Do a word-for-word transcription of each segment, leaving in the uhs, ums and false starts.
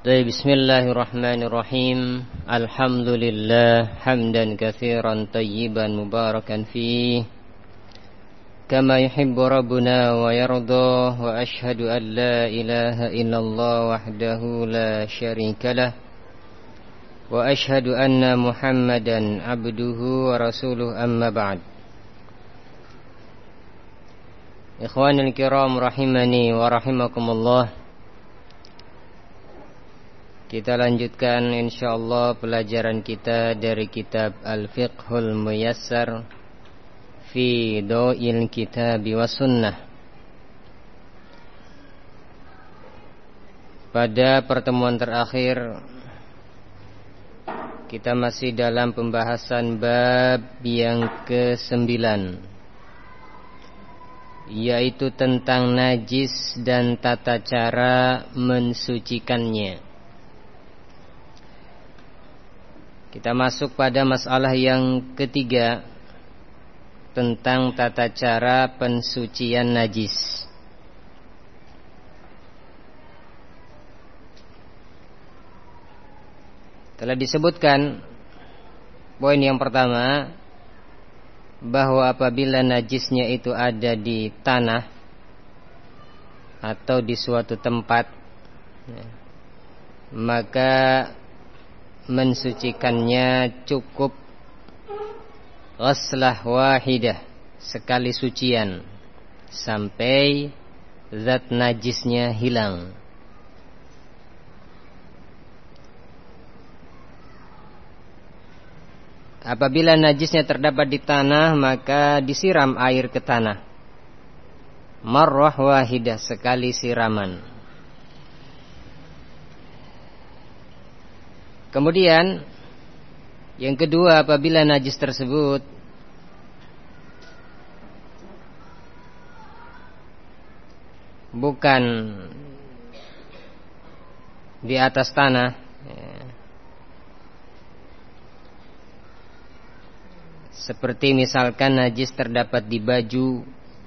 بسم الله الرحمن الرحيم الحمد لله حمدا كثيرا طيبا مباركا فيه كما يحب ربنا ويرضى وأشهد أن لا إله إلا الله وحده لا شريك له وأشهد أن محمدا عبده ورسوله أما بعد. Ikhwanul kiram rahimani wa rahimakumullah. Kita lanjutkan insyaallah pelajaran kita dari kitab Al-Fiqhul Muyassar fi Daw'il Kitab wa Sunnah. Pada pertemuan terakhir kita masih dalam pembahasan bab yang kesembilan, yaitu tentang najis dan tata cara mensucikannya. Kita masuk pada masalah yang ketiga tentang tata cara pensucian najis. Telah disebutkan poin yang pertama, bahwa apabila najisnya itu ada di tanah atau di suatu tempat, maka mensucikannya cukup ghaslah wahidah, sekali sucian, sampai zat najisnya hilang. Apabila najisnya terdapat di tanah, maka disiram air ke tanah, marrah wahidah, sekali siraman. Kemudian yang kedua, apabila najis tersebut bukan di atas tanah, seperti misalkan najis terdapat di baju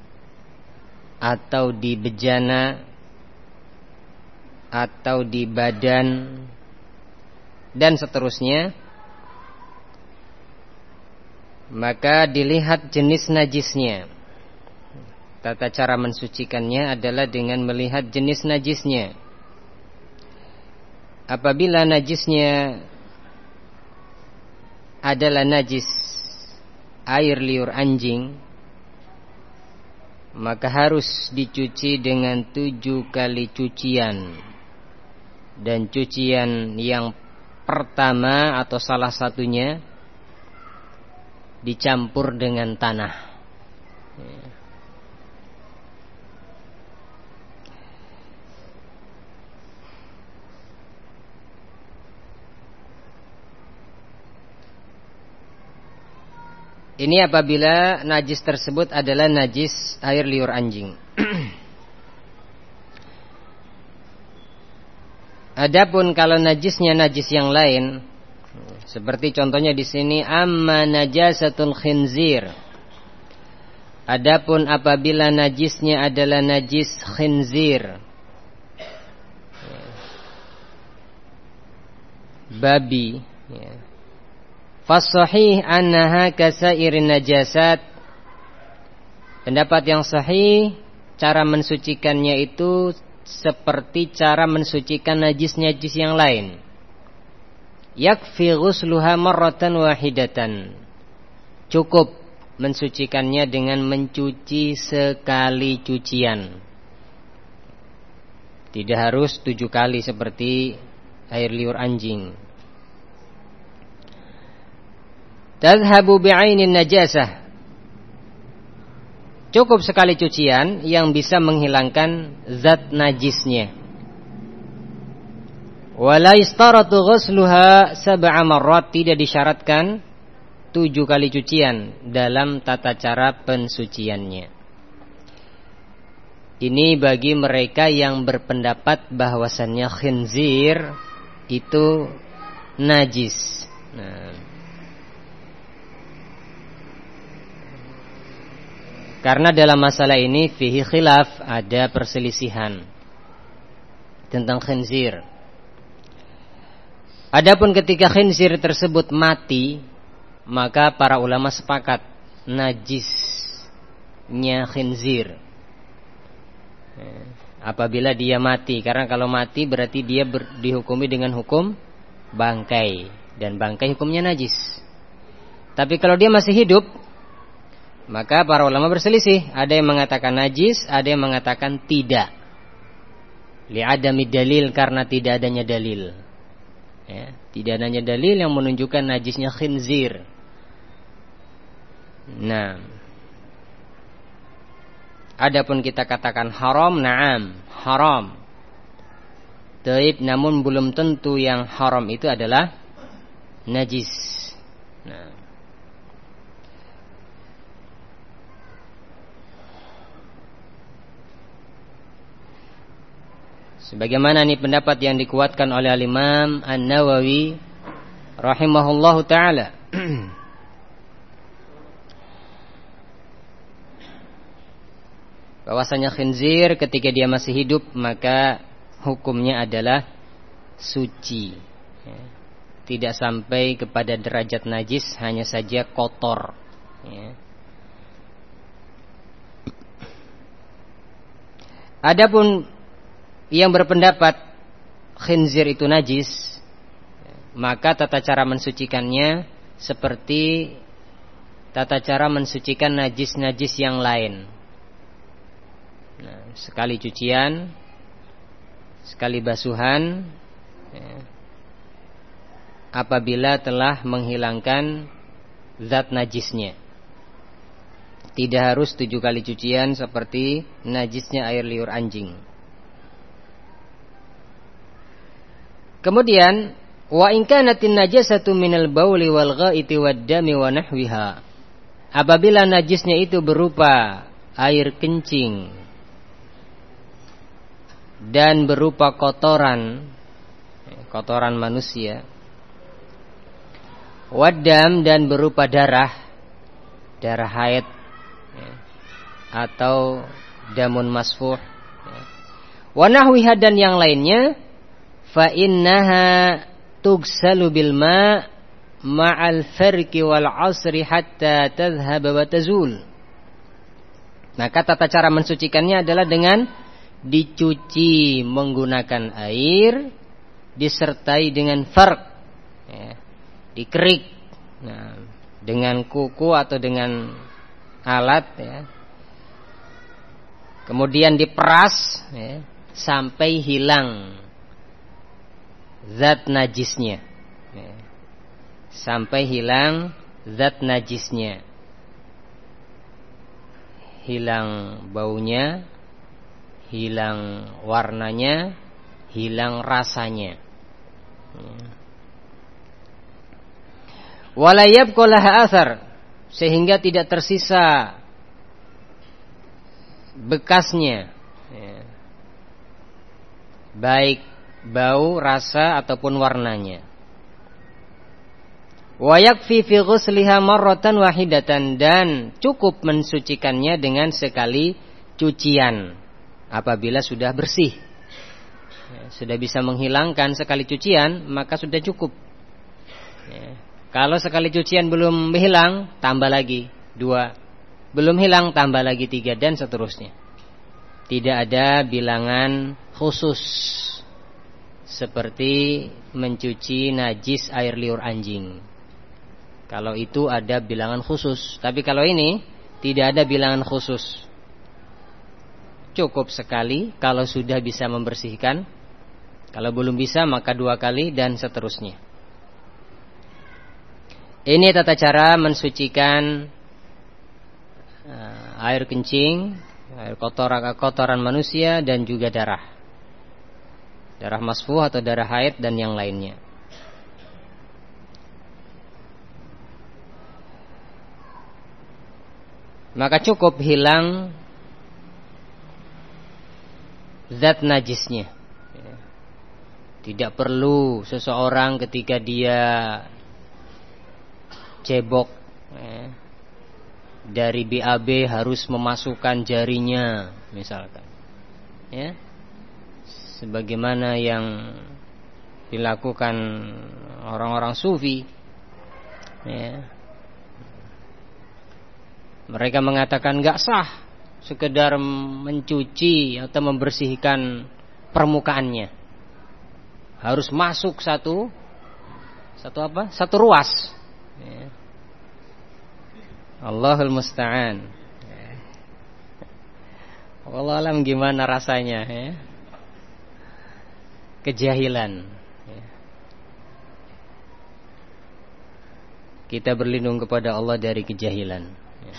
atau di bejana atau di badan dan seterusnya, maka dilihat jenis najisnya. Tata cara mensucikannya adalah dengan melihat jenis najisnya. Apabila najisnya adalah najis air liur anjing, maka harus dicuci dengan tujuh kali cucian. Dan cucian yang pertama atau salah satunya dicampur dengan tanah. Ini apabila najis tersebut adalah najis air liur anjing. Adapun kalau najisnya najis yang lain, seperti contohnya di sini, amma najasatul khinzir. Adapun apabila najisnya adalah najis khinzir, babi, fasahih annaha kasairin najasat. Pendapat yang sahih, cara mensucikannya itu seperti cara mensucikan najis-najis yang lain. Yakfi ghusluha marratan wahidatan. Cukup mensucikannya dengan mencuci sekali cucian. Tidak harus tujuh kali seperti air liur anjing. Tadhhabu bi'ainin najasah. Cukup sekali cucian yang bisa menghilangkan zat najisnya. Wala istaratu ghusluha sab'a marrat, tidak disyaratkan tujuh kali cucian dalam tata cara pensuciannya. Ini bagi mereka yang berpendapat bahwasannya khinzir itu najis. Nah, karena dalam masalah ini fihi khilaf, ada perselisihan tentang khinzir. Adapun ketika khinzir tersebut mati, maka para ulama sepakat najisnya khinzir apabila dia mati. Karena kalau mati berarti dia ber, dihukumi dengan hukum bangkai, dan bangkai hukumnya najis. Tapi kalau dia masih hidup, maka para ulama berselisih. Ada yang mengatakan najis, ada yang mengatakan tidak. Li'adami dalil, karena tidak adanya dalil. Ya, tidak adanya dalil yang menunjukkan najisnya khinzir. Nah, adapun kita katakan haram, na'am, haram. Taib, namun belum tentu yang haram itu adalah najis. Nah, sebagaimana ini pendapat yang dikuatkan oleh Al-Imam An-Nawawi rahimahullahu ta'ala. Bahwasanya khinzir ketika dia masih hidup maka hukumnya adalah suci. Tidak sampai kepada derajat najis, hanya saja kotor. Adapun yang berpendapat khinzir itu najis, maka tata cara mensucikannya seperti tata cara mensucikan najis-najis yang lain. Nah, sekali cucian, sekali basuhan, ya, apabila telah menghilangkan zat najisnya. Tidak harus tujuh kali cucian seperti najisnya air liur anjing. Kemudian wa in kanatin najasatu minal bauli wal ghaiti wad dami wa nahwiha. Apabila najisnya itu berupa air kencing dan berupa kotoran, kotoran manusia, waddam, dan berupa darah, darah haid atau damun masfuh, wa nahwiha, dan yang lainnya, fa innaha tugsalu bil ma' ma'al farqi wal 'asri hatta tadhhab wa tazul. Maka tata cara mensucikannya adalah dengan dicuci menggunakan air disertai dengan farq, ya, dikerik, nah, dengan kuku atau dengan alat, ya. Kemudian diperas, ya, sampai hilang zat najisnya, ya. Sampai hilang zat najisnya, hilang baunya, hilang warnanya, hilang rasanya. Wala yabqa laha athar, sehingga tidak tersisa bekasnya, ya, baik bau, rasa ataupun warnanya. Wa yakfi fi ghusliha marratan wahidatan, dan cukup mensucikannya dengan sekali cucian apabila sudah bersih, ya, sudah bisa menghilangkan sekali cucian, maka sudah cukup, ya. Kalau sekali cucian belum hilang, tambah lagi dua, belum hilang tambah lagi tiga, dan seterusnya. Tidak ada bilangan khusus seperti mencuci najis air liur anjing. Kalau itu ada bilangan khusus, tapi kalau ini tidak ada bilangan khusus. Cukup sekali kalau sudah bisa membersihkan. Kalau belum bisa maka dua kali, dan seterusnya. Ini tata cara mensucikan uh, air kencing, air kotoran, kotoran manusia, dan juga darah, darah masfuh atau darah haid dan yang lainnya. Maka cukup hilang zat najisnya. Tidak perlu seseorang ketika dia cebok, ya, dari B A B harus memasukkan jarinya misalkan, ya, sebagaimana yang dilakukan orang-orang sufi, ya. Mereka mengatakan nggak sah sekedar mencuci atau membersihkan permukaannya, harus masuk satu satu apa? Satu ruas. Ya. Allahul musta'an. Ya. Wallahu alam gimana rasanya, ya. Kejahilan. Ya. Kita berlindung kepada Allah dari kejahilan. Ya.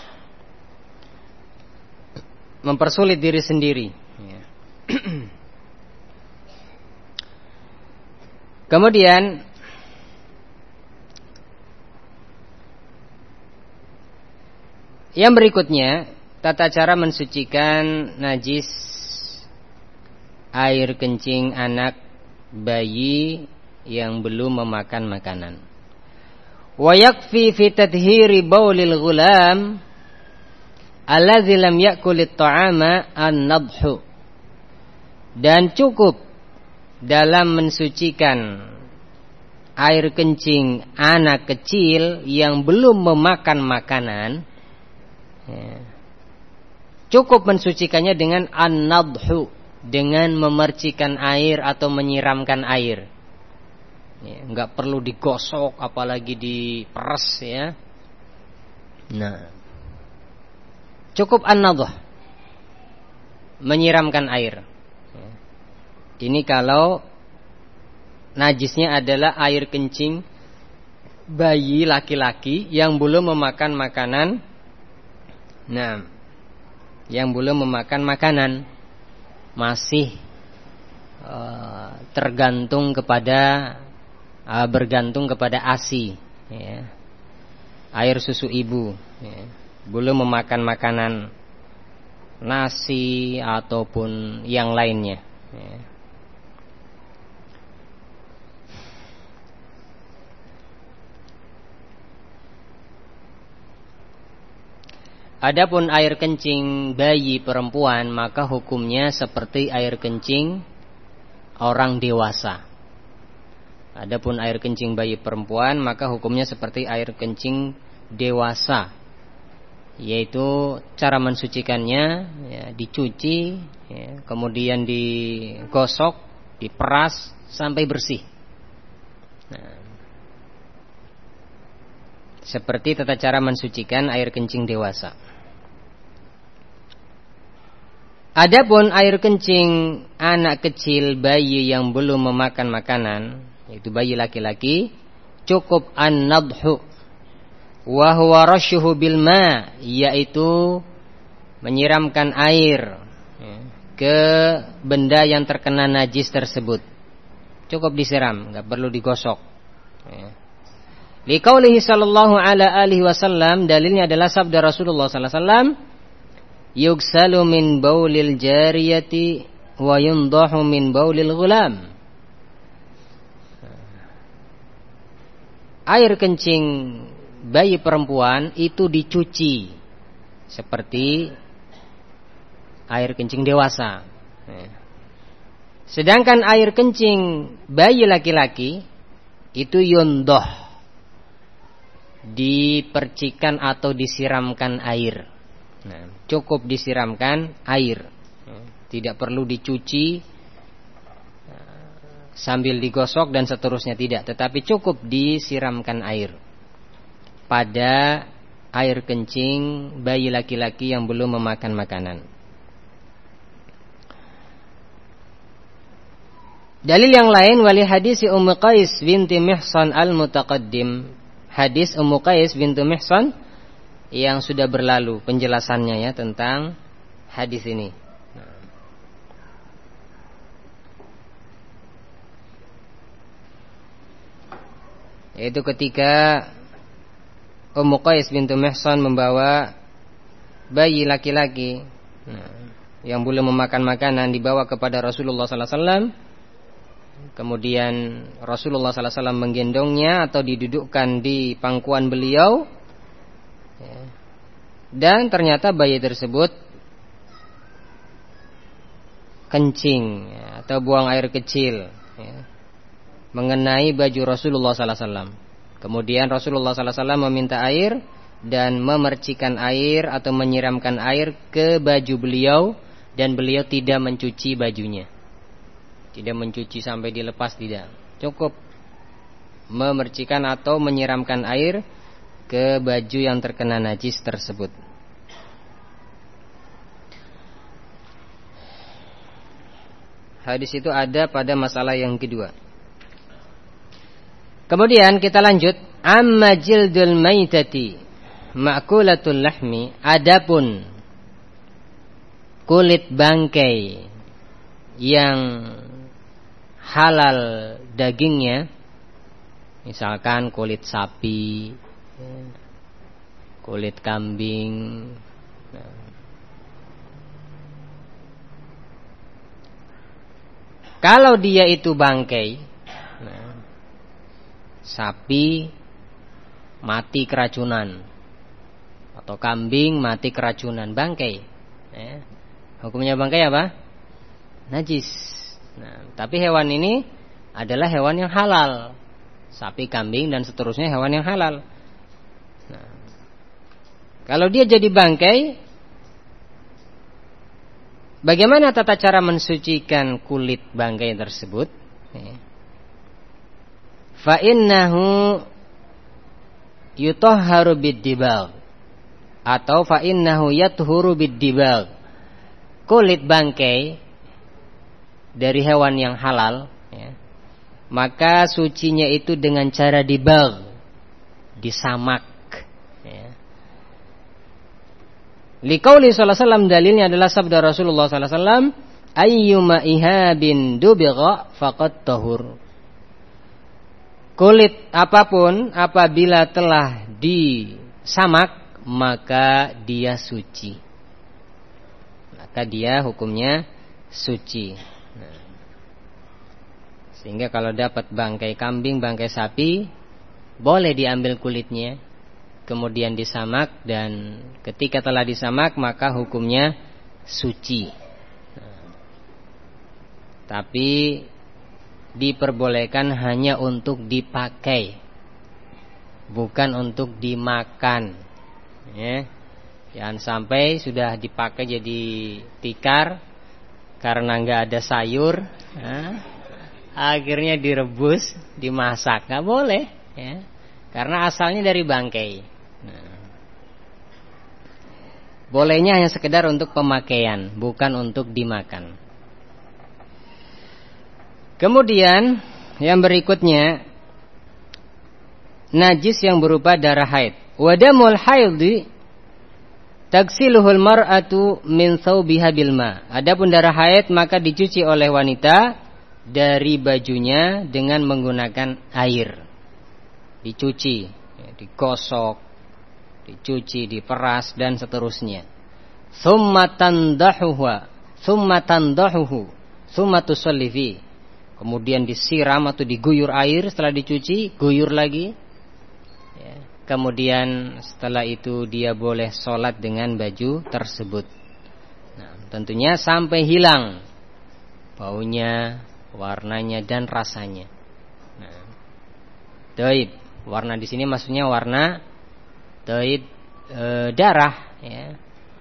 Mempersulit diri sendiri. Ya. Kemudian yang berikutnya, tata cara mensucikan najis air kencing anak bayi yang belum memakan makanan. Wa yakfi fi tadhhiri baulil ghulam alladzi lam ya'kulit ta'ama an-nadhu. Dan cukup dalam mensucikan air kencing anak kecil yang belum memakan makanan, ya, cukup mensucikannya dengan an-nadhu, dengan memercikan air atau menyiramkan air. Ya, enggak perlu digosok apalagi diperes, ya. Nah, cukup an-nadh, menyiramkan air. Ya. Ini kalau najisnya adalah air kencing bayi laki-laki yang belum memakan makanan. Nah, yang belum memakan makanan, masih uh, tergantung kepada uh, bergantung kepada ASI, ya. Air susu ibu, ya. Belum memakan makanan nasi ataupun yang lainnya, ya. Adapun air kencing bayi perempuan, maka hukumnya seperti air kencing orang dewasa. Adapun air kencing bayi perempuan, maka hukumnya seperti air kencing dewasa, yaitu cara mensucikannya, ya, dicuci, ya, kemudian digosok, diperas sampai bersih. Nah, seperti tata cara mensucikan air kencing dewasa. Adapun air kencing anak kecil bayi yang belum memakan makanan, yaitu bayi laki-laki, cukup an-nadhu wa huwa rasyuhu bil ma, yaitu menyiramkan air, ya, ke benda yang terkena najis tersebut. Cukup disiram, enggak perlu digosok, ya. Liqaulihi sallallahu ala alihi wasallam, dalilnya adalah sabda Rasulullah sallallahu alaihi wasallam, yugsalu min baulil jariyati wa yundahu min baulil ghulam. Air kencing bayi perempuan itu dicuci seperti air kencing dewasa. Sedangkan air kencing bayi laki-laki itu yundah, dipercikan atau disiramkan air. Nah, cukup disiramkan air, tidak perlu dicuci sambil digosok dan seterusnya, tidak, tetapi cukup disiramkan air pada air kencing bayi laki-laki yang belum memakan makanan. Dalil yang lain, wali hadis Ummu Qais binti Mihsan al-mutaqaddim, hadis Ummu Qais binti Mihsan yang sudah berlalu penjelasannya, ya, tentang hadis ini. Yaitu ketika Ummu Qais binti Mihsan membawa bayi laki-laki, nah, yang belum memakan makanan, dibawa kepada Rasulullah sallallahu alaihi wasallam. Kemudian Rasulullah sallallahu alaihi wasallam menggendongnya atau didudukkan di pangkuan beliau, ya. Dan ternyata bayi tersebut kencing, ya, atau buang air kecil, ya. mengenai baju Rasulullah sallallahu alaihi wasallam. Kemudian Rasulullah sallallahu alaihi wasallam meminta air dan memercikan air atau menyiramkan air ke baju beliau, dan beliau tidak mencuci bajunya. Tidak mencuci sampai dilepas, tidak. Cukup memercikan atau menyiramkan air ke baju yang terkena najis tersebut. Hadis itu ada pada masalah yang kedua. Kemudian kita lanjut. Amma jildul maitati ma'kulatul lahmi. Adapun kulit bangkai yang halal dagingnya, misalkan kulit sapi, kulit kambing. Kalau dia itu bangkai, nah, sapi mati keracunan atau kambing mati keracunan, bangkai, ya. Hukumnya bangkai apa? Najis. Nah, tapi hewan ini adalah hewan yang halal, sapi, kambing dan seterusnya hewan yang halal. Nah, kalau dia jadi bangkai, bagaimana tata cara mensucikan kulit bangkai tersebut? Fa innahu yutahharu bid-dibagh, atau fa innahu yathuru bid-dibagh. Kulit bangkai dari hewan yang halal, ya, maka sucinya itu dengan cara dibagh, disamak. Liqauli sallallahu alaihi wasallam, dalilnya adalah sabda Rasulullah sallallahu alaihi wasallam, ayyuma ihabin dubigha faqad tahur. Kulit apapun apabila telah disamak maka dia suci. Maka dia hukumnya suci. Nah, sehingga kalau dapat bangkai kambing, bangkai sapi, boleh diambil kulitnya, kemudian disamak, dan ketika telah disamak maka hukumnya suci. Nah, tapi diperbolehkan hanya untuk dipakai, bukan untuk dimakan, ya. Jangan sampai sudah dipakai jadi tikar karena nggak ada sayur, ya, akhirnya direbus, dimasak, nggak boleh, ya, karena asalnya dari bangkai. Nah, bolehnya hanya sekedar untuk pemakaian, bukan untuk dimakan. Kemudian yang berikutnya, najis yang berupa darah haid. Wadamul haidhi taghsiluhul mar'atu min thawbiha bil ma. Adapun darah haid maka dicuci oleh wanita dari bajunya dengan menggunakan air. Dicuci, digosok, dicuci, diperas dan seterusnya. Tsumma tandahuha, tsumma tandahuhu, tsumma tusalli fi. Kemudian disiram atau diguyur air setelah dicuci, guyur lagi. Ya. Kemudian setelah itu dia boleh sholat dengan baju tersebut. Nah, tentunya sampai hilang baunya, warnanya dan rasanya. Nah, taib. Warna di sini maksudnya warna taib, e, darah, ya.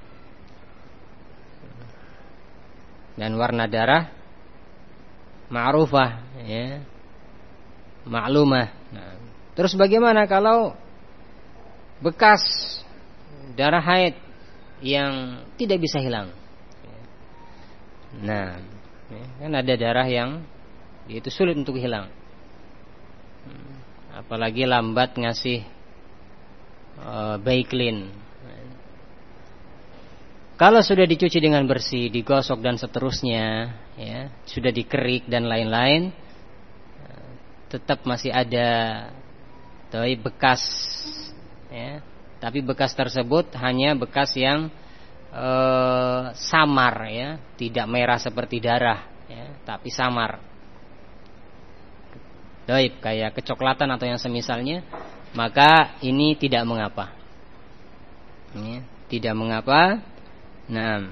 Dan warna darah ma'rufah, ya, maklumah. Nah, terus bagaimana kalau bekas darah haid yang tidak bisa hilang? Nah, kan ada darah yang itu sulit untuk hilang, apalagi lambat ngasih uh, Baiklin. Kalau sudah dicuci dengan bersih, digosok dan seterusnya, ya, sudah dikerik dan lain-lain, tetap masih ada tapi bekas, ya. Tapi bekas tersebut hanya bekas yang e, samar, ya, tidak merah seperti darah, ya, tapi samar. Taib, kayak kecoklatan atau yang semisalnya, maka ini tidak mengapa, ya, tidak mengapa. Nah,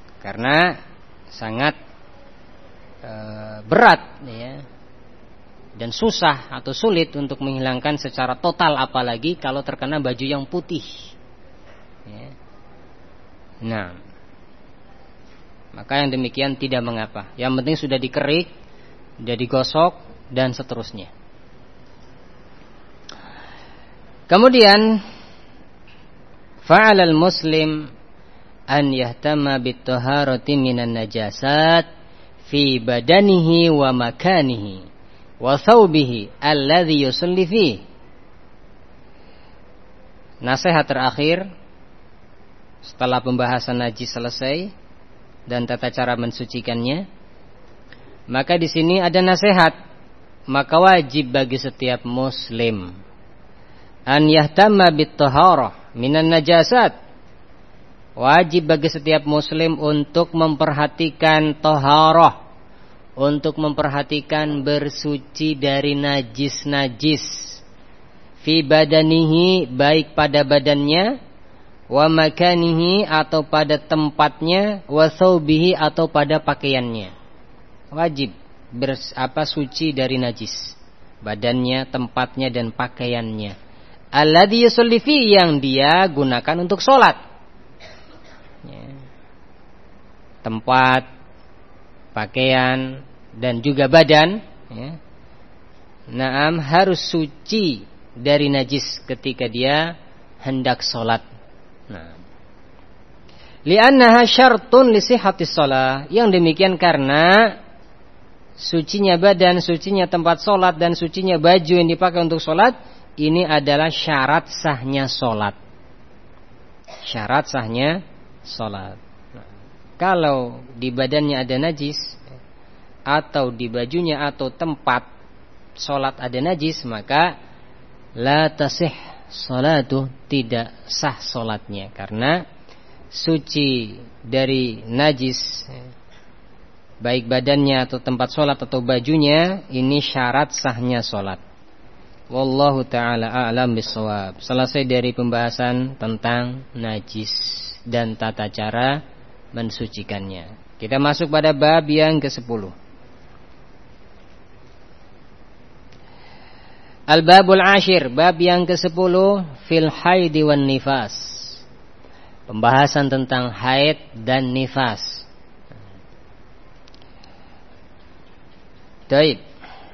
karena sangat e, berat, ya, dan susah atau sulit untuk menghilangkan secara total, apalagi kalau terkena baju yang putih. Ya. Nah, maka yang demikian tidak mengapa. Yang penting sudah dikerik, sudah digosok dan seterusnya. Kemudian fa'alal muslim an yahtama bit-taharati minan najasat fi badanihi wa makanihi wa thawbihi alladhi yusalli fihi. Nasihat terakhir setelah pembahasan najis selesai dan tata cara mensucikannya, maka di sini ada nasihat. Maka wajib bagi setiap muslim an yahtamma bit-taharah minan najasat. Wajib bagi setiap muslim untuk memperhatikan taharah, untuk memperhatikan bersuci dari najis-najis. Fi badanihi, baik pada badannya, wa makanihi atau pada tempatnya, wa thawbihi atau pada pakaiannya. Wajib bers, apa suci dari najis, badannya, tempatnya dan pakaiannya. Alladhi yusalli fi, yang dia gunakan untuk sholat. Ya. Tempat, pakaian dan juga badan, ya. Naam, harus suci dari najis ketika dia hendak sholat. Nah, li'annaha syartun li sihhatis shalah. Yang demikian karena sucinya badan, sucinya tempat sholat dan sucinya baju yang dipakai untuk sholat, ini adalah syarat sahnya sholat. Syarat sahnya sholat. Nah, kalau di badannya ada najis, atau di bajunya atau tempat sholat ada najis, maka la tasih sholatu, tidak sah sholatnya. Karena suci dari najis, baik badannya atau tempat sholat atau bajunya, ini syarat sahnya sholat. Wallahu ta'ala a'lam bissawab. Selesai dari pembahasan tentang najis dan tata cara mensucikannya. Kita masuk pada bab yang kesepuluh. Al-babul ashir, bab yang kesepuluh, fil haidi wan nifas. Pembahasan tentang haid dan nifas. Baik.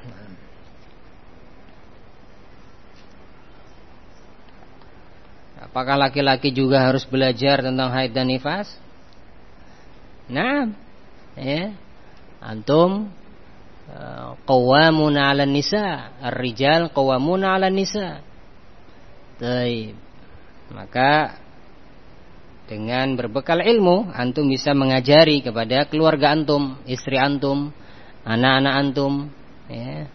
Apakah laki-laki juga harus belajar tentang haid dan nifas? Nah, ya. Antum qawwamuna 'alan nisa, ar-rijal qawwamuna 'alan nisa. Baik. Maka dengan berbekal ilmu, antum bisa mengajari kepada keluarga antum, istri antum, anak-anak antum, ya.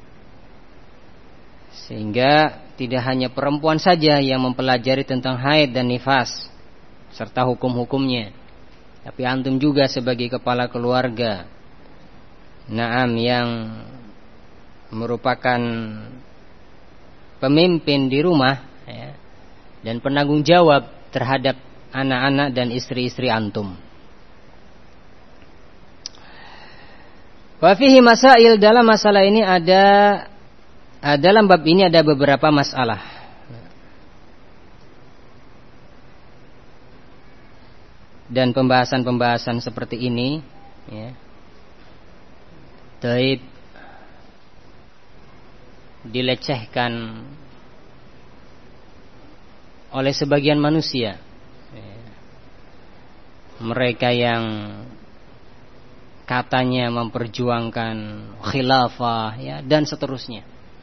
Sehingga tidak hanya perempuan saja yang mempelajari tentang haid dan nifas serta hukum-hukumnya, tapi antum juga sebagai kepala keluarga, naam, yang merupakan pemimpin di rumah, ya, dan penanggung jawab terhadap anak-anak dan istri-istri antum. Wa fihi masail, dalam masalah ini ada dalam bab ini ada beberapa masalah. Dan pembahasan-pembahasan seperti ini, ya, taib dilecehkan oleh sebagian manusia, ya. Mereka yang katanya memperjuangkan khilafah, ya, dan seterusnya.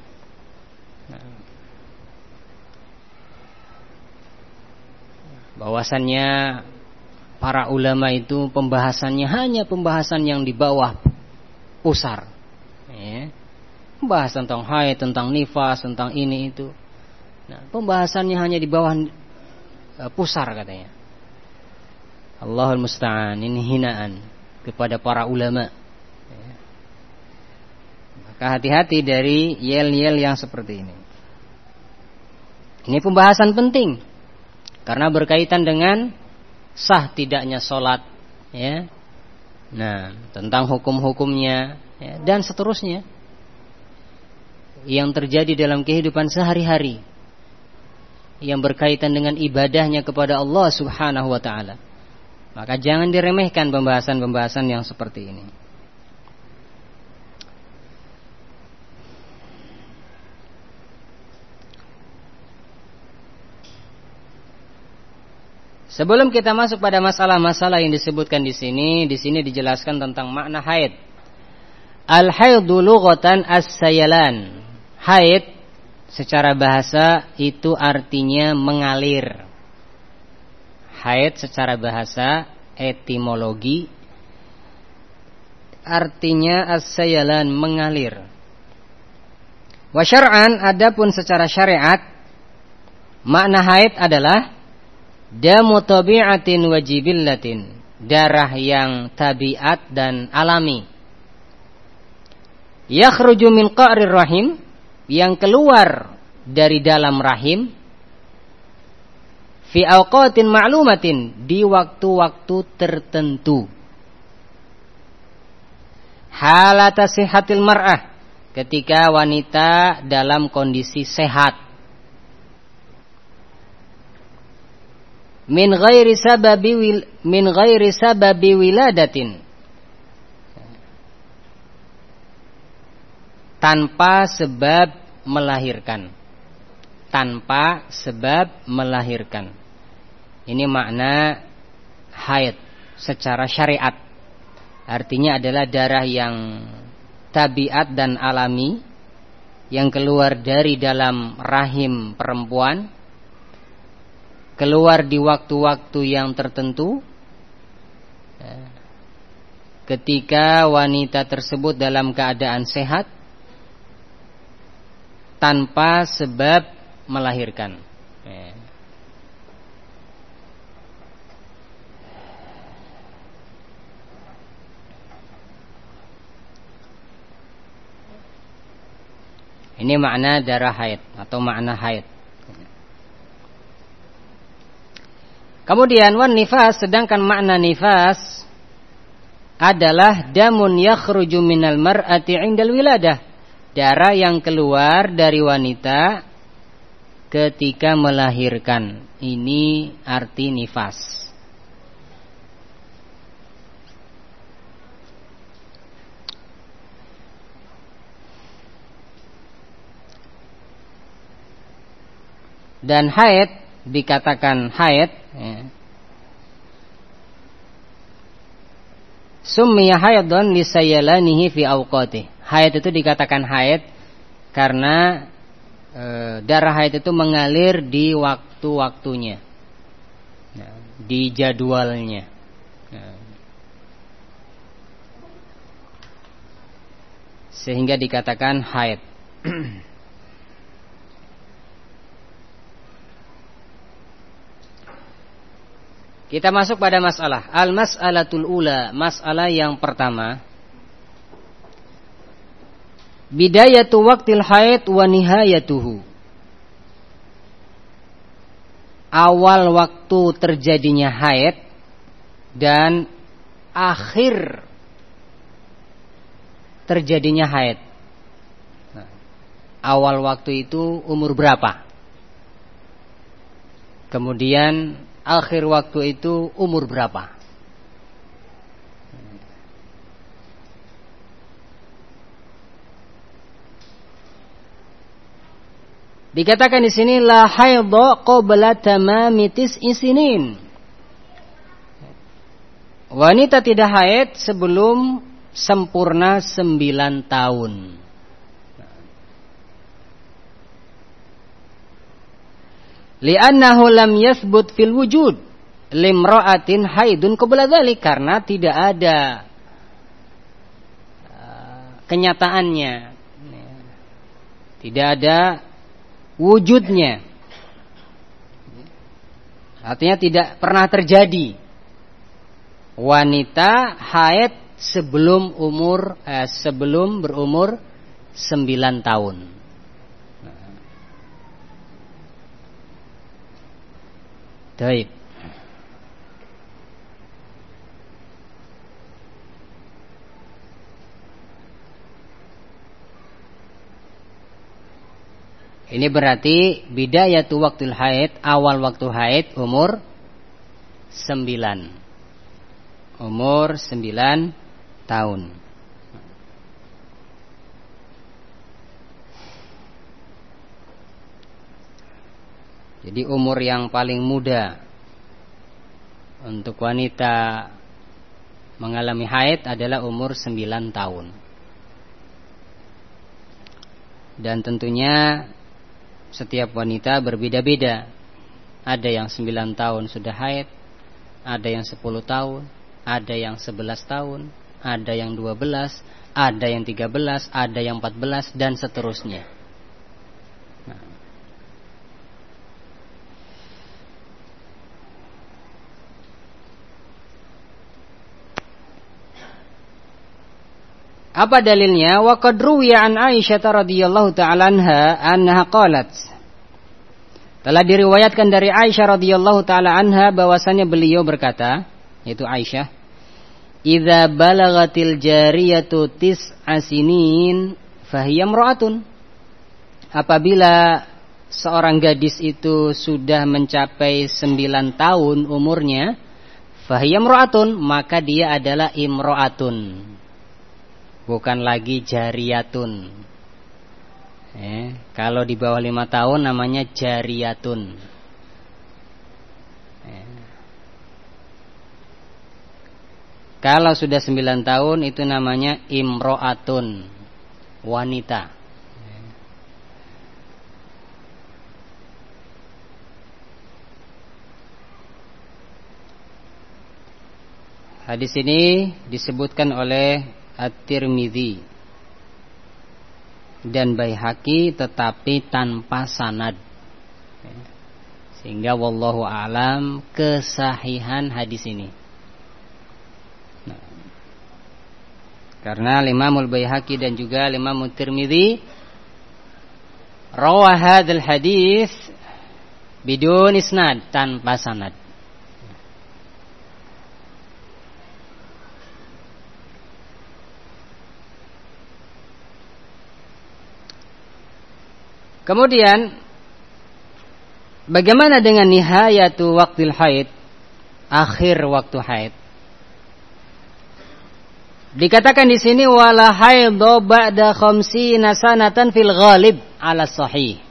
Bahwasannya para ulama itu pembahasannya hanya pembahasan yang di bawah pusar, ya. Pembahasan tentang haid, tentang nifas, tentang ini itu. Nah, pembahasannya hanya di bawah uh, pusar katanya. Allahul musta'an, ini hinaan kepada para ulama, ya. Maka hati-hati dari yel-yel yang seperti ini. Ini pembahasan penting karena berkaitan dengan sah tidaknya sholat, ya. Nah, tentang hukum-hukumnya, ya, dan seterusnya. yang terjadi dalam kehidupan sehari-hari yang berkaitan dengan ibadahnya kepada Allah Subhanahu wa taala. Maka jangan diremehkan pembahasan-pembahasan yang seperti ini. Sebelum kita masuk pada masalah-masalah yang disebutkan di sini, di sini dijelaskan tentang makna haid. Al-haidu lughatan as-sayalan. Haid secara bahasa itu artinya mengalir. Haid secara bahasa etimologi artinya as-sayalan, mengalir. Wa syar'an, adapun secara syariat makna haid adalah damu tabi'atin wa jibillatin, darah yang tabiat dan alami. Yakhruju min qa'rir rahim, yang keluar dari dalam rahim. Fi awqatin ma'lumatin, di waktu-waktu tertentu. Halata sihatil mar'ah, ketika wanita dalam kondisi sehat. Min ghairi sababi wil, min ghairi sababi wiladatin, tanpa sebab melahirkan. Tanpa sebab melahirkan. Ini makna haid secara syariat. Artinya adalah darah yang tabiat dan alami, yang keluar dari dalam rahim perempuan, keluar di waktu-waktu yang tertentu, ketika wanita tersebut dalam keadaan sehat, tanpa sebab melahirkan. Ini makna darah haid atau makna haid. Kemudian wan nifas, sedangkan makna nifas adalah damun yakhruju minal mar'ati 'indal wiladah, darah yang keluar dari wanita ketika melahirkan. Ini arti nifas. Dan haid dikatakan haid, ya. Summiya haidun lisayalanihi fi awqatih. Haid itu dikatakan haid karena e, darah haid itu mengalir di waktu-waktunya, ya, di jadwalnya, ya. Sehingga dikatakan haid. Kita masuk pada masalah al-mas'alatul ula, masalah yang pertama. Bidayatu waqtil haid wa nihayatuhu. Awal waktu terjadinya haid dan akhir terjadinya haid. Nah, awal waktu itu umur berapa? Kemudian akhir waktu itu umur berapa? Dikatakan di sini la haidha qabla tamami tis'i sinin. Wanita tidak haid sebelum sempurna sembilan tahun. Li'annahu lam yathbut fil wujud limra'atin haidun qabla dzalik, karena tidak ada uh, kenyataannya, tidak ada wujudnya, artinya tidak pernah terjadi wanita haid sebelum umur eh, sebelum berumur sembilan tahun. Baik. Ini berarti bidayatu waktul haid, awal waktu haid umur sembilan. Umur sembilan tahun. Jadi umur yang paling muda untuk wanita mengalami haid adalah umur sembilan tahun. Dan tentunya setiap wanita berbeda-beda. Ada yang sembilan tahun sudah haid, ada yang sepuluh tahun, ada yang sebelas tahun, ada yang dua belas, ada yang tiga belas, ada yang empat belas, dan seterusnya. Nah. Apa dalilnya? Wa qad ruwiya an Aisyah radhiyallahu ta'ala anha annaha qalat. Telah diriwayatkan dari Aisyah radhiyallahu ta'ala anha bahwasanya beliau berkata, yaitu Aisyah, "Idza balagatil jariyatu tis'a sinin fahiya imra'atun." Apabila seorang gadis itu sudah mencapai sembilan tahun umurnya, fahiya imra'atun, maka dia adalah imra'atun. Bukan lagi jariyatun. Eh, kalau di bawah lima tahun namanya jariyatun. Eh. Kalau sudah sembilan tahun itu namanya imro'atun, wanita. Eh. Hadis ini disebutkan oleh At-Tirmidzi dan Baihaqi tetapi tanpa sanad, sehingga wallahu a'lam kesahihan hadis ini. Nah, karena Imam Al-Baihaqi dan juga Imam At-Tirmidzi rawah hadzal hadis bidun isnad, tanpa sanad. Kemudian bagaimana dengan nihayatu waqtil haid, akhir waktu haid? Dikatakan di sini wala haidha ba'da khamsina sanatan fil ghalib ala sahih.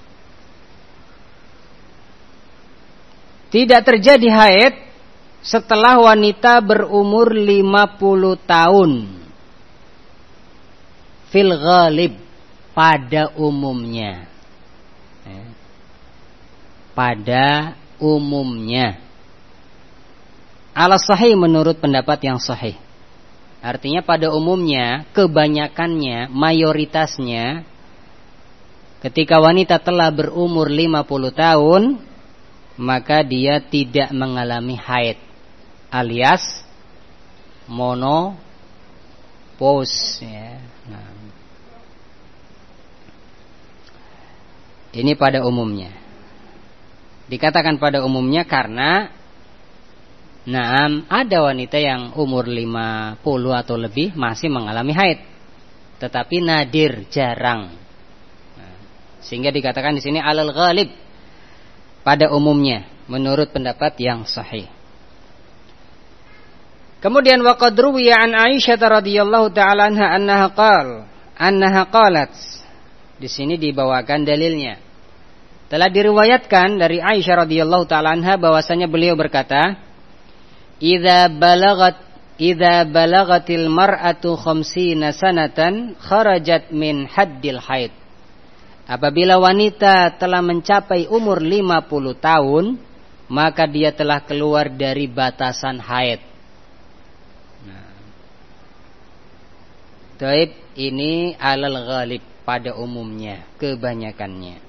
Tidak terjadi haid setelah wanita berumur lima puluh tahun. Fil ghalib, pada umumnya. Pada umumnya. Ala sahih, menurut pendapat yang sahih. Artinya pada umumnya, kebanyakannya, mayoritasnya, ketika wanita telah berumur lima puluh tahun, maka dia tidak mengalami haid, alias monopause, ya. Nah, ini pada umumnya. Dikatakan pada umumnya karena nah, ada wanita yang umur lima puluh atau lebih masih mengalami haid, tetapi nadir, jarang. Nah, sehingga dikatakan di sini alal ghalib, pada umumnya, menurut pendapat yang sahih. Kemudian waqad ruwiya an Aisyah radhiyallahu ta'ala anha annaha qala annaha qalat. Di sini dibawakan dalilnya. Telah diriwayatkan dari Aisyah radhiyallahu ta'ala anha bahwasanya beliau berkata, "Idza balagat idza balagatil mar'atu khamsina sanatan kharajat min haddil haid." Apabila wanita telah mencapai umur lima puluh tahun, maka dia telah keluar dari batasan haid. Nah, taib, ini alal ghalib, pada umumnya, kebanyakannya.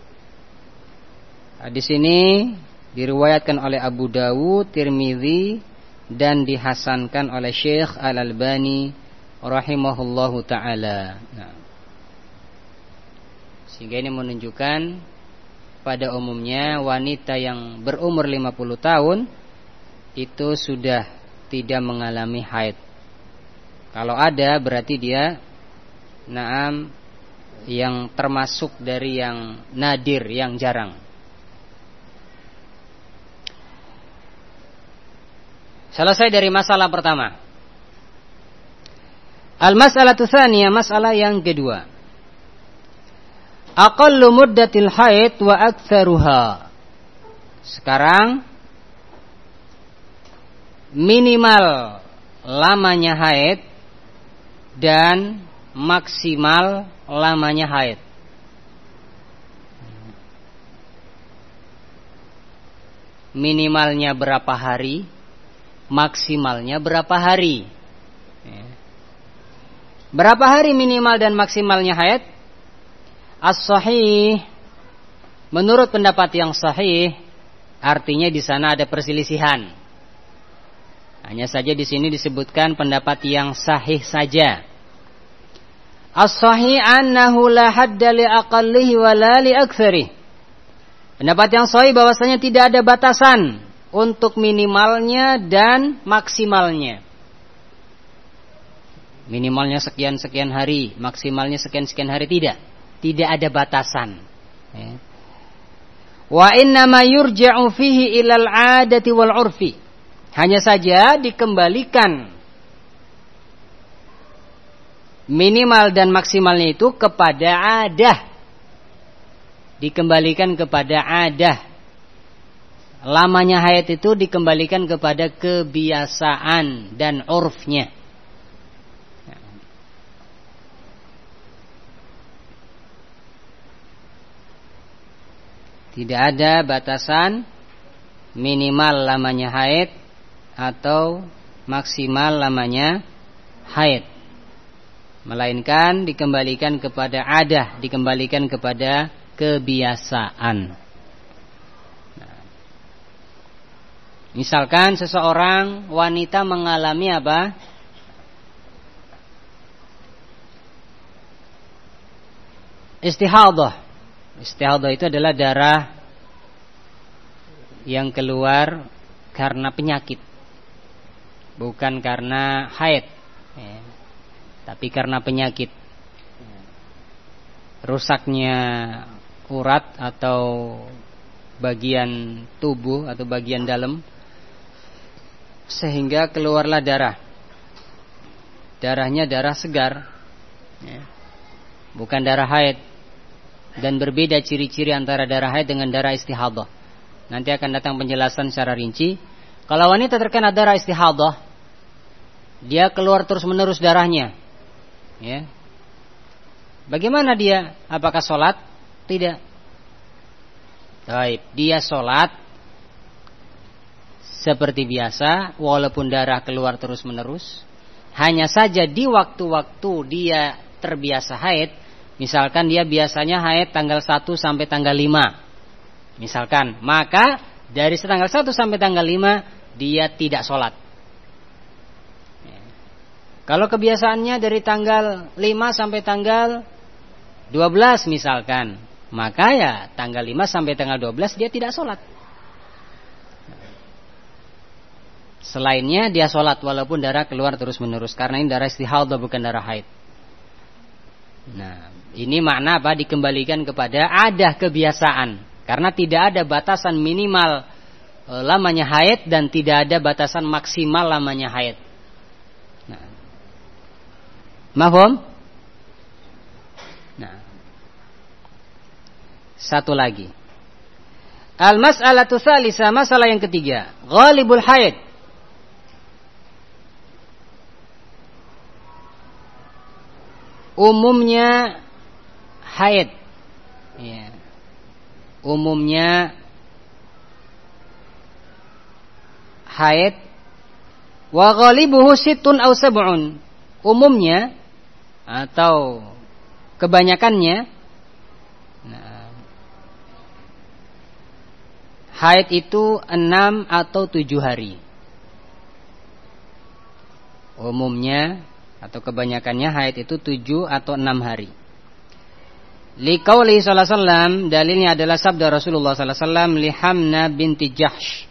Hadis ini diriwayatkan oleh Abu Dawud, Tirmidzi, dan dihasankan oleh Syekh Al-Albani rahimahullahu ta'ala. Nah, sehingga ini menunjukkan pada umumnya wanita yang berumur lima puluh tahun itu sudah tidak mengalami haid. Kalau ada berarti dia naam yang termasuk dari yang nadir, yang jarang. Selesai dari masalah pertama. Al-mas'alatu tsaniyah, masalah yang kedua. Aqallu muddatil haid wa aktsaruha. Sekarang minimal lamanya haid dan maksimal lamanya haid. Minimalnya berapa hari, maksimalnya berapa hari. Berapa hari minimal dan maksimalnya haid? As-sahih, menurut pendapat yang sahih, artinya di sana ada perselisihan. Hanya saja di sini disebutkan pendapat yang sahih saja. As-sahih annahu la hadda li aqallihi wa la li aktsarihi. Pendapat yang sahih bahwasanya tidak ada batasan untuk minimalnya dan maksimalnya. Minimalnya sekian-sekian hari, maksimalnya sekian-sekian hari, tidak. Tidak ada batasan. Wa inna ma yurja'u fihi ilal 'adati wal 'urfi. Hanya saja dikembalikan minimal dan maksimalnya itu kepada adah. Dikembalikan kepada adah. Lamanya haid itu dikembalikan kepada kebiasaan dan urfnya. Tidak ada batasan minimal lamanya haid atau maksimal lamanya haid, melainkan dikembalikan kepada adah, dikembalikan kepada kebiasaan. Nah, misalkan seseorang wanita mengalami apa? Istihadah. Istihadah itu adalah darah yang keluar karena penyakit, bukan karena haid, ya, tapi karena penyakit. Rusaknya urat atau bagian tubuh atau bagian dalam, sehingga keluarlah darah. Darahnya darah segar, ya, bukan darah haid. Dan berbeda ciri-ciri antara darah haid dengan darah istihadah. Nanti akan datang penjelasan secara rinci. Kalau wanita terkena darah istihadah, dia keluar terus-menerus darahnya, ya. Bagaimana dia? Apakah sholat? Tidak. Baik, dia sholat seperti biasa, walaupun darah keluar terus-menerus. Hanya saja di waktu-waktu dia terbiasa haid. Misalkan dia biasanya haid tanggal satu sampai tanggal lima. Misalkan, maka dari tanggal satu sampai tanggal lima dia tidak sholat. Kalau kebiasaannya dari tanggal lima sampai tanggal dua belas misalkan, maka ya tanggal lima sampai tanggal dua belas dia tidak sholat. Selainnya dia sholat walaupun darah keluar terus-menerus, karena ini darah istihadah bukan darah haid. Nah, ini makna apa? Dikembalikan kepada adah kebiasaan, karena tidak ada batasan minimal e, lamanya haid dan tidak ada batasan maksimal lamanya haid. Nah, mahfum? Nah, satu lagi. Al-mas'alatu tsalitsah, masalah yang ketiga, ghalibul haid. Umumnya haid, ya. Umumnya haid. Wa ghalibuhu sittun aw sab'un. Umumnya atau kebanyakannya, nah, haid itu enam atau tujuh hari. Umumnya atau kebanyakannya haid itu tujuh atau enam hari. Liqauli sallallahu alaihi wasallam, dalilnya adalah sabda Rasulullah sallallahu alaihi wasallam li Hamna binti Jahsh.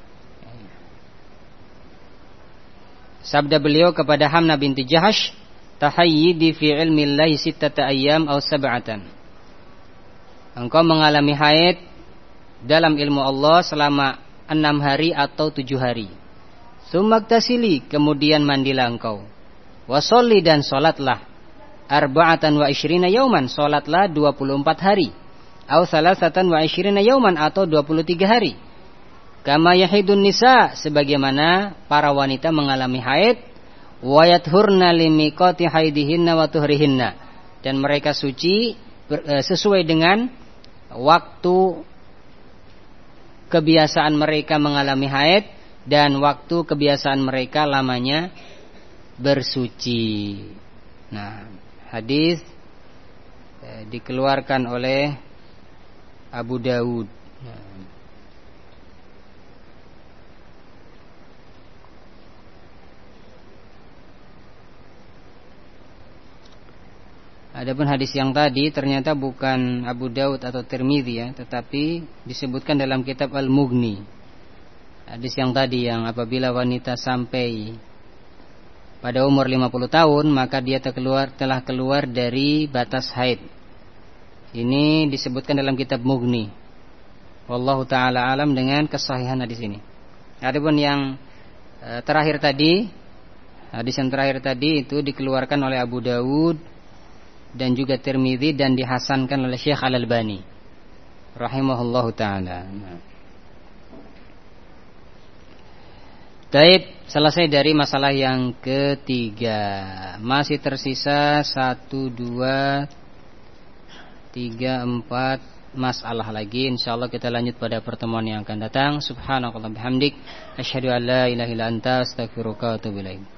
Sabda beliau kepada Hamna binti Jahsh, tahayyidi fi ilmi Allah sittata ayyam aw sab'atan. Engkau mengalami haid dalam ilmu Allah selama enam hari atau tujuh hari. Tsummaktasili, kemudian mandilah engkau. Wasolli, dan solatlah. Arba'atan wa ishrina yauman, solatlah dua puluh empat hari. Aw salasatan wa ishrina yauman, atau dua puluh tiga hari. Kama yahidun nisa, sebagaimana para wanita mengalami haid. Wa yathurna limiqati haidihinna wa tuhrihinna, dan mereka suci sesuai dengan waktu kebiasaan mereka mengalami haid dan waktu kebiasaan mereka lamanya bersuci. Nah, hadis eh, dikeluarkan oleh Abu Dawud. Nah. Adapun hadis yang tadi ternyata bukan Abu Daud atau Tirmidzi ya, tetapi disebutkan dalam kitab Al-Mughni. Hadis yang tadi yang apabila wanita sampai pada umur lima puluh tahun maka dia terkeluar, telah keluar dari batas haid. Ini disebutkan dalam kitab Mughni. Wallahu taala alam dengan kesahihan hadis ini. Adapun yang e, terakhir tadi, hadis yang terakhir tadi itu dikeluarkan oleh Abu Dawud dan juga Tirmidzi dan dihasankan oleh Syekh Al-Albani rahimahullahu taala. Baik, selesai dari masalah yang ketiga. Masih tersisa satu, dua, tiga, empat masalah lagi. InsyaAllah kita lanjut pada pertemuan yang akan datang. Subhanakallahumma bihamdik, asyhadu an la ilaha illa anta, astaghfiruka wa atubu ilaik.